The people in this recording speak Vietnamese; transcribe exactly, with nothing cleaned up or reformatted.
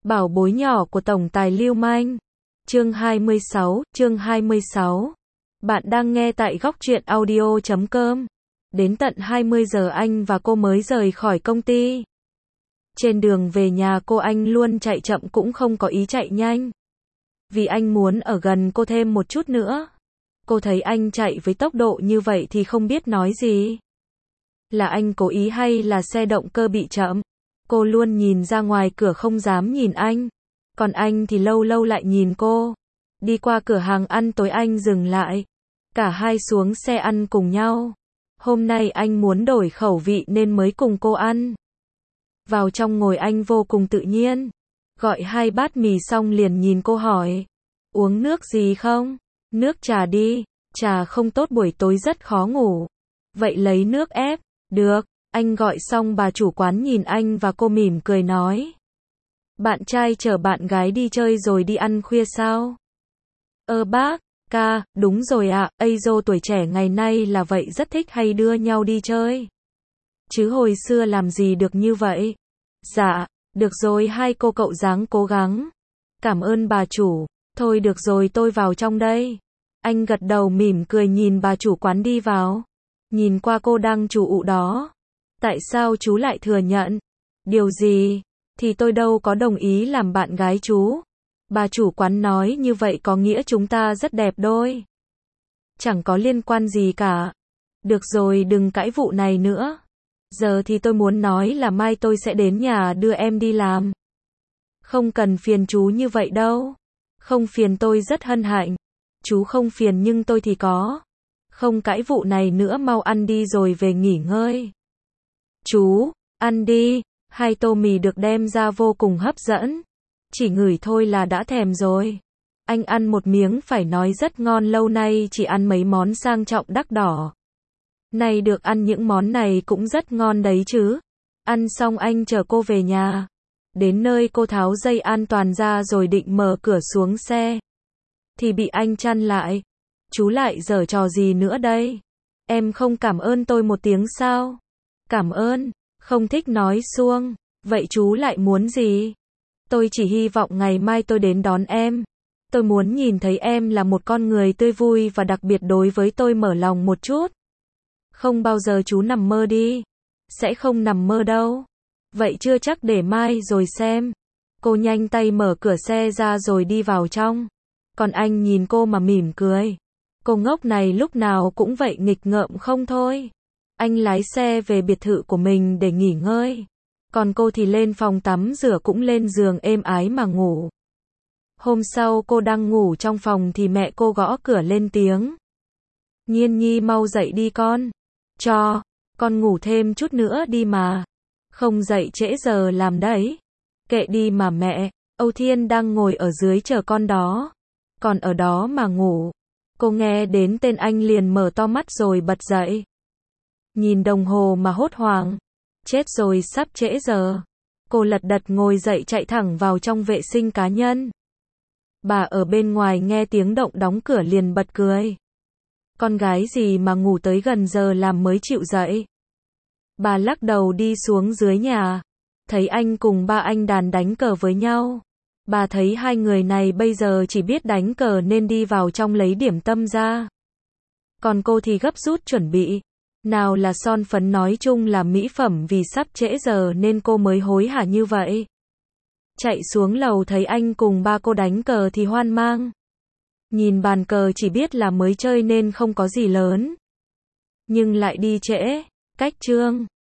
Bảo bối nhỏ của tổng tài lưu manh. Chương hai mươi sáu, chương hai mươi sáu. Bạn đang nghe tại góc truyện audio chấm com. Đến tận hai mươi giờ anh và cô mới rời khỏi công ty. Trên đường về nhà cô anh luôn chạy chậm cũng không có ý chạy nhanh. Vì anh muốn ở gần cô thêm một chút nữa. Cô thấy anh chạy với tốc độ như vậy thì không biết nói gì. Là anh cố ý hay là xe động cơ bị chậm? Cô luôn nhìn ra ngoài cửa không dám nhìn anh. Còn anh thì lâu lâu lại nhìn cô. Đi qua cửa hàng ăn tối anh dừng lại. Cả hai xuống xe ăn cùng nhau. Hôm nay anh muốn đổi khẩu vị nên mới cùng cô ăn. Vào trong ngồi anh vô cùng tự nhiên. Gọi hai bát mì xong liền nhìn cô hỏi. Uống nước gì không? Nước trà đi. Trà không tốt buổi tối rất khó ngủ. Vậy lấy nước ép. Được. Anh gọi xong bà chủ quán nhìn anh và cô mỉm cười nói. Bạn trai chở bạn gái đi chơi rồi đi ăn khuya sao? Ơ bác, ca, đúng rồi ạ, ây dô tuổi trẻ ngày nay là vậy rất thích hay đưa nhau đi chơi. Chứ hồi xưa làm gì được như vậy? Dạ, được rồi hai cô cậu dáng cố gắng. Cảm ơn bà chủ, thôi được rồi tôi vào trong đây. Anh gật đầu mỉm cười nhìn bà chủ quán đi vào. Nhìn qua cô đang chủ ụ đó. Tại sao chú lại thừa nhận? Điều gì? Thì tôi đâu có đồng ý làm bạn gái chú. Bà chủ quán nói như vậy có nghĩa chúng ta rất đẹp đôi. Chẳng có liên quan gì cả. Được rồi đừng cãi vụ này nữa. Giờ thì tôi muốn nói là mai tôi sẽ đến nhà đưa em đi làm. Không cần phiền chú như vậy đâu. Không phiền tôi rất hân hạnh. Chú không phiền nhưng tôi thì có. Không cãi vụ này nữa mau ăn đi rồi về nghỉ ngơi. Chú, ăn đi. Hai tô mì được đem ra vô cùng hấp dẫn. Chỉ ngửi thôi là đã thèm rồi. Anh ăn một miếng phải nói rất ngon lâu nay chỉ ăn mấy món sang trọng đắt đỏ. Này được ăn những món này cũng rất ngon đấy chứ. Ăn xong anh chở cô về nhà. Đến nơi cô tháo dây an toàn ra rồi định mở cửa xuống xe. Thì bị anh chặn lại. Chú lại giở trò gì nữa đây? Em không cảm ơn tôi một tiếng sao? Cảm ơn. Không thích nói suông. Vậy chú lại muốn gì? Tôi chỉ hy vọng ngày mai tôi đến đón em. Tôi muốn nhìn thấy em là một con người tươi vui và đặc biệt đối với tôi mở lòng một chút. Không bao giờ chú nằm mơ đi. Sẽ không nằm mơ đâu. Vậy chưa chắc để mai rồi xem. Cô nhanh tay mở cửa xe ra rồi đi vào trong. Còn anh nhìn cô mà mỉm cười. Cô ngốc này lúc nào cũng vậy nghịch ngợm không thôi. Anh lái xe về biệt thự của mình để nghỉ ngơi. Còn cô thì lên phòng tắm rửa cũng lên giường êm ái mà ngủ. Hôm sau cô đang ngủ trong phòng thì mẹ cô gõ cửa lên tiếng. Nhiên Nhi mau dậy đi con. Cho, con ngủ thêm chút nữa đi mà. Không dậy trễ giờ làm đấy. Kệ đi mà mẹ, Âu Thiên đang ngồi ở dưới chờ con đó. Còn ở đó mà ngủ. Cô nghe đến tên anh liền mở to mắt rồi bật dậy. Nhìn đồng hồ mà hốt hoảng. Chết rồi sắp trễ giờ. Cô lật đật ngồi dậy chạy thẳng vào trong vệ sinh cá nhân. Bà ở bên ngoài nghe tiếng động đóng cửa liền bật cười. Con gái gì mà ngủ tới gần giờ làm mới chịu dậy. Bà lắc đầu đi xuống dưới nhà. Thấy anh cùng ba anh đàn đánh cờ với nhau. Bà thấy hai người này bây giờ chỉ biết đánh cờ nên đi vào trong lấy điểm tâm ra. Còn cô thì gấp rút chuẩn bị. Nào là son phấn nói chung là mỹ phẩm vì sắp trễ giờ nên cô mới hối hả như vậy. Chạy xuống lầu thấy anh cùng ba cô đánh cờ thì hoang mang. Nhìn bàn cờ chỉ biết là mới chơi nên không có gì lớn. Nhưng lại đi trễ, cách chương.